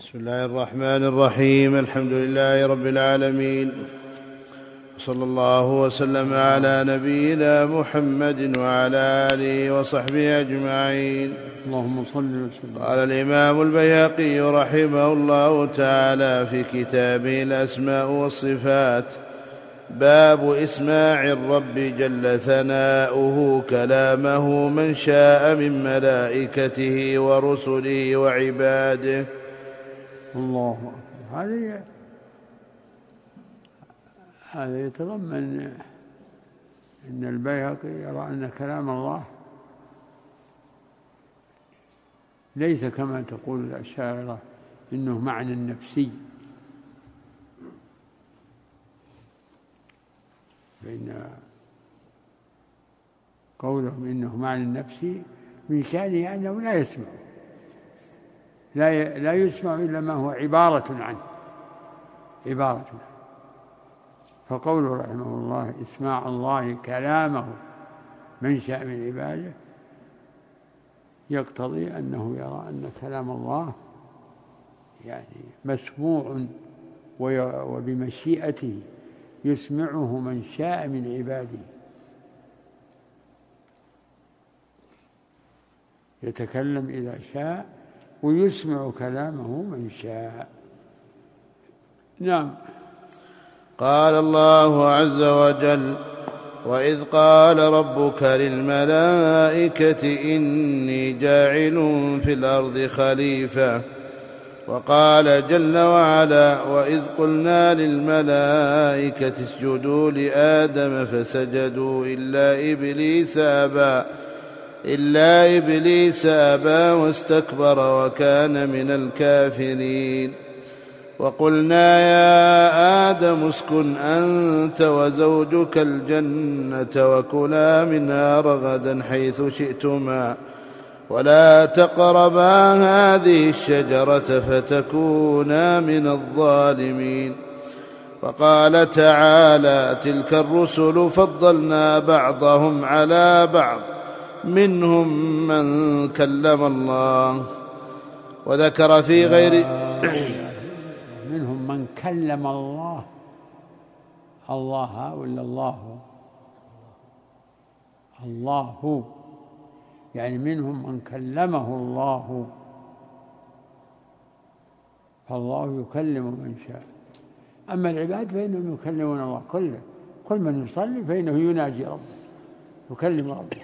بسم الله الرحمن الرحيم. الحمد لله رب العالمين، صلى الله وسلم على نبينا محمد وعلى آله وصحبه أجمعين. اللهم صل وسلم. قال الإمام البيهقي رحمه الله تعالى في كتابه الأسماء والصفات: باب إسماع الرب جل ثناؤه كلامه من شاء من ملائكته ورسله وعباده. الله أكبر. هذا يتضمن أن البيهقي يرى أن كلام الله ليس كما تقول الأشاعرة إنه معنى نفسي، فإن قولهم إنه معنى نفسي من شأنه أنه لا يسمع، لا يسمع إلا ما هو عبارة عنه. فقوله رحمه الله إسماع الله كلامه من شاء من عباده يقتضي أنه يرى أن كلام الله يعني مسموع، وبمشيئته يسمعه من شاء من عباده، يتكلم إذا شاء ويسمع كلامه من شاء. نعم. قال الله عز وجل: وإذ قال ربك للملائكة إني جاعل في الأرض خليفة. وقال جل وعلا: وإذ قلنا للملائكة اسجدوا لآدم فسجدوا إلا إبليس أبى واستكبر وكان من الكافرين. وقلنا يا آدم اسكن أنت وزوجك الجنة وكلا منها رغدا حيث شئتما ولا تقربا هذه الشجرة فتكونا من الظالمين. وقال تعالى: تلك الرسل فضلنا بعضهم على بعض منهم من كلم الله. وذكر في غير منهم من كلم الله ولا الله يعني منهم من كلمه الله، فالله يكلم من شاء. أما العباد فإنهم يكلمون الله كله، كل من يصلي فإنه يناجي ربه، يكلم ربه.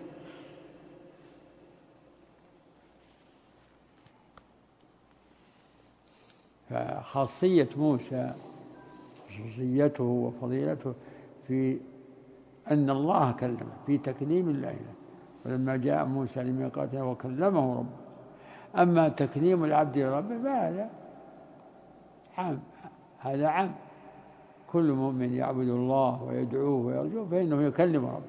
فخاصية موسى خصوصيته وفضيلته في أن الله كلمه، في تكليم الله، ولما جاء موسى لميقاتنا وكلمه ربه. أما تكليم العبد لربه هذا عام، كل مؤمن يعبد الله ويدعوه ويرجوه فإنه يكلم ربه.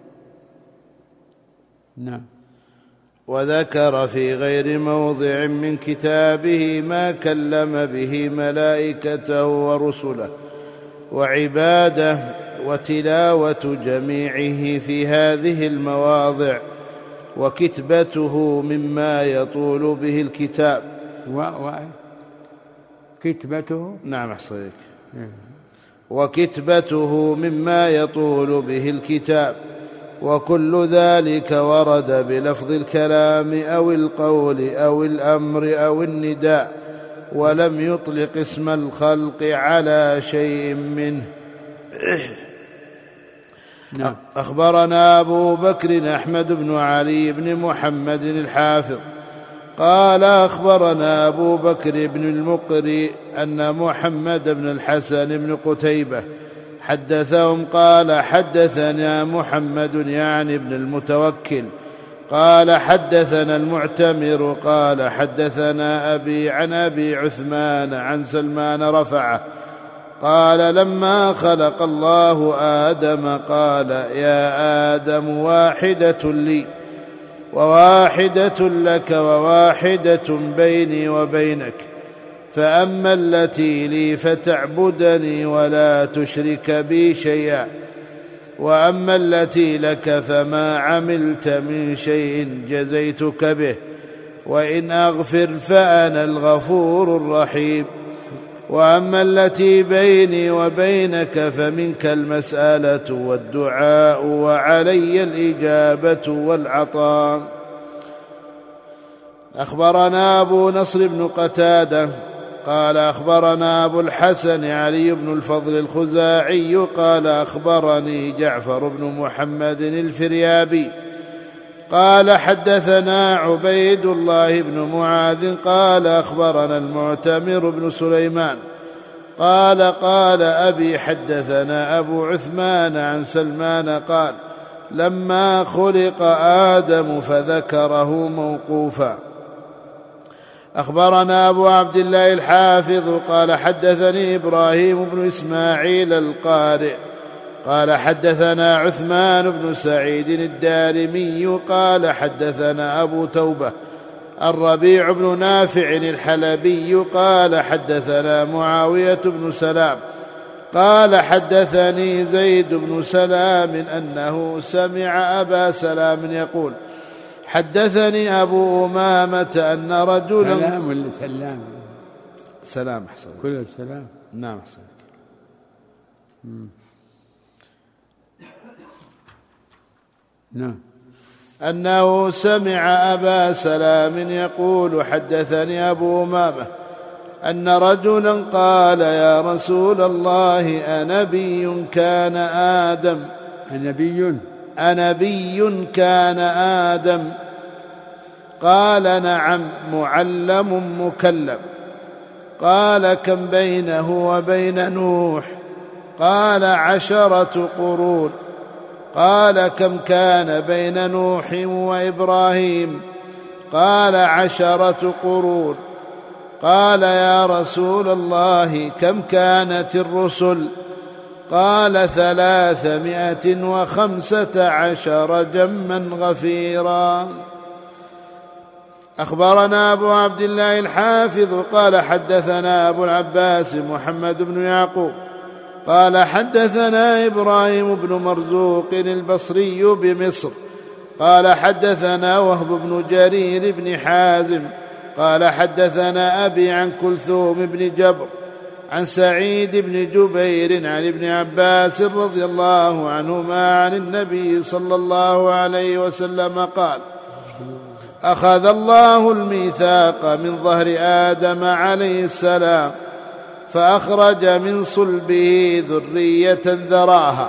نعم. وذكر في غير موضع من كتابه ما كلم به ملائكته ورسله وعباده، وتلاوة جميعه في هذه المواضع، وكتبته مما يطول به الكتاب. كتبته؟ نعم أحصيك. وكتبته مما يطول به الكتاب، وكل ذلك ورد بلفظ الكلام أو القول أو الأمر أو النداء، ولم يطلق اسم الخلق على شيء منه. نعم. أخبرنا أبو بكر أحمد بن علي بن محمد الحافظ قال أخبرنا أبو بكر بن المقري أن محمد بن الحسن بن قتيبة حدثهم قال حدثنا محمد يعني بن المتوكل قال حدثنا المعتمر قال حدثنا أبي عن أبي عثمان عن سلمان رفعه قال: لما خلق الله آدم قال: يا آدم واحدة لي وواحدة لك وواحدة بيني وبينك، فأما التي لي فتعبدني ولا تشرك بي شيئا، وأما التي لك فما عملت من شيء جزيتك به، وإن أغفر فأنا الغفور الرحيم. وأما التي بيني وبينك فمنك المسألة والدعاء وعلي الإجابة والعطاء. أخبرنا أبو نصر بن قتادة قال أخبرنا أبو الحسن علي بن الفضل الخزاعي قال أخبرني جعفر بن محمد الفريابي قال حدثنا عبيد الله بن معاذ قال أخبرنا المعتمر بن سليمان قال قال أبي حدثنا أبو عثمان عن سلمان قال لما خلق آدم فذكره موقوفا. أخبرنا أبو عبد الله الحافظ قال حدثني إبراهيم بن إسماعيل القارئ قال حدثنا عثمان بن سعيد الدارمي قال حدثنا أبو توبة الربيع بن نافع الحلبي قال حدثنا معاوية بن سلام قال حدثني زيد بن سلام أنه سمع أبا سلام يقول حدثني أبو أمامة أن رجلا سلام ولا سلام؟ سلام أحسن كل السلام. نعم أحسن. نعم. أنه سمع أبا سلام يقول حدثني أبو أمامة أن رجلا قال يا رسول الله أنبي كان آدم أنبي كان آدم قال نعم معلم مكلم. قال كم بينه وبين نوح؟ قال 10 قرون. قال كم كان بين نوح وإبراهيم؟ قال 10 قرون. قال يا رسول الله كم كانت الرسل؟ قال 315 جما غفيرا. أخبرنا أبو عبد الله الحافظ قال حدثنا أبو العباس محمد بن يعقوب قال حدثنا إبراهيم بن مرزوق البصري بمصر قال حدثنا وهب بن جرير بن حازم قال حدثنا أبي عن كلثوم بن جبر عن سعيد بن جبير عن ابن عباس رضي الله عنهما عن النبي صلى الله عليه وسلم قال أخذ الله الميثاق من ظهر آدم عليه السلام فأخرج من صلبه ذرية ذراها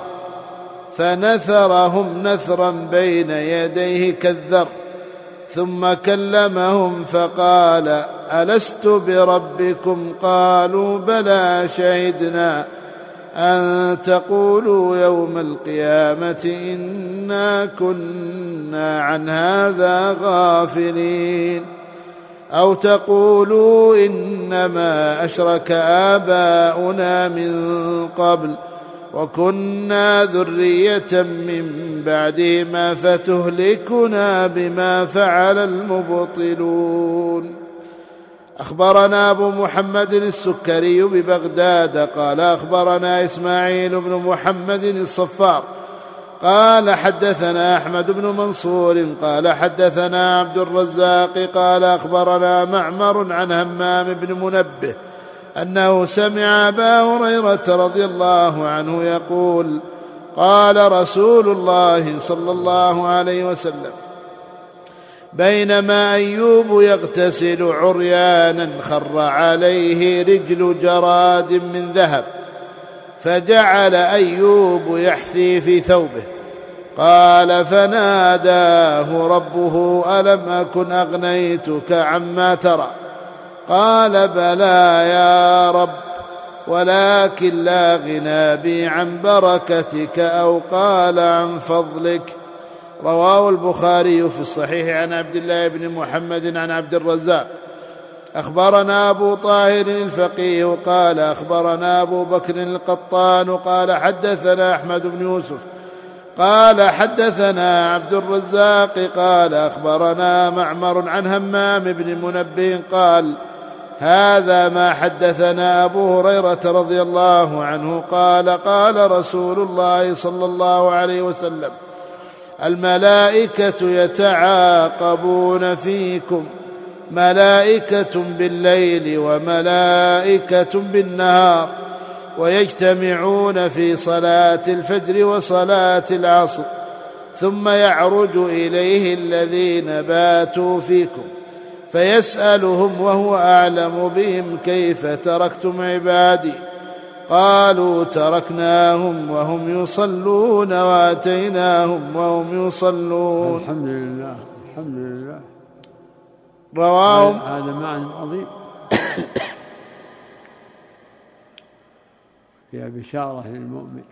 فنثرهم نثرا بين يديه كالذر ثم كلمهم فقال ألست بربكم؟ قالوا بلى شهدنا أن تقولوا يوم القيامة إنا كنا عن هذا غافلين أو تقولوا إنما أشرك آباؤنا من قبل وكنا ذرية من بعدهما فتهلكنا بما فعل المبطلون. أخبرنا أبو محمد السكري ببغداد قال أخبرنا إسماعيل بن محمد الصفار قال حدثنا أحمد بن منصور قال حدثنا عبد الرزاق قال أخبرنا معمر عن همام بن منبه أنه سمع أبا هريرة رضي الله عنه يقول قال رسول الله صلى الله عليه وسلم بينما أيوب يغتسل عريانا خر عليه رجل جراد من ذهب فجعل أيوب يحثي في ثوبه قال فناداه ربه ألم أكن أغنيتك عما ترى؟ قال بلى يا رب ولكن لا غنى بي عن بركتك أو قال عن فضلك. رواه البخاري في الصحيح عن عبد الله بن محمد عن عبد الرزاق. أخبرنا أبو طاهر الفقيه قال أخبرنا أبو بكر القطان قال حدثنا أحمد بن يوسف قال حدثنا عبد الرزاق قال أخبرنا معمر عن همام بن منبه قال هذا ما حدثنا أبو هريرة رضي الله عنه قال قال رسول الله صلى الله عليه وسلم الملائكة يتعاقبون فيكم ملائكة بالليل وملائكة بالنهار، ويجتمعون في صلاة الفجر وصلاة العصر، ثم يعرج إليه الذين باتوا فيكم فيسألهم وهو أعلم بهم: كيف تركتم عبادي؟ قالوا: تركناهم وهم يصلون وأتيناهم وهم يصلون. الحمد لله، الحمد لله. رواه هذا معنى عظيم فيها بشارة للمؤمن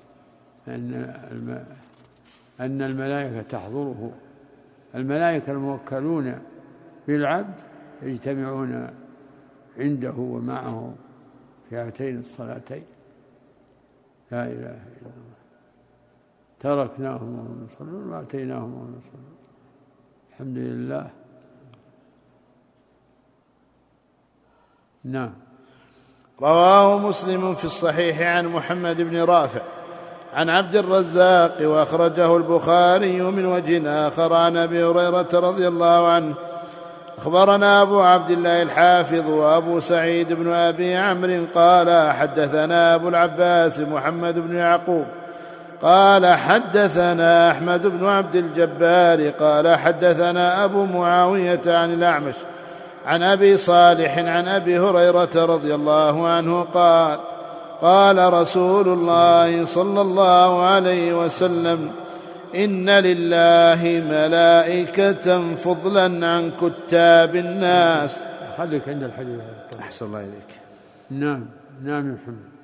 أن الملائكة تحضره، الملائكة الموكلون بالعبد يجتمعون عنده ومعه في هاتين الصلاتين، لا إله إلا الله. تركناهم وهم يصلون وأتيناهم وهم يصلون. الحمد لله. نعم. رواه مسلم في الصحيح عن محمد بن رافع عن عبد الرزاق، وأخرجه البخاري من وجه آخر عن أبي هريرة رضي الله عنه. أخبرنا أبو عبد الله الحافظ وأبو سعيد بن أبي عمرو قال: حدثنا أبو العباس محمد بن يعقوب قال: حدثنا أحمد بن عبد الجبار قال: حدثنا أبو معاوية عن الأعمش عن أبي صالح عن أبي هريرة رضي الله عنه قال: قال رسول الله صلى الله عليه وسلم: إن لله ملائكة فضلا عن كتاب الناس. خليك عند الحديث. أحسن الله إليك. نعم، نعم يا محمد.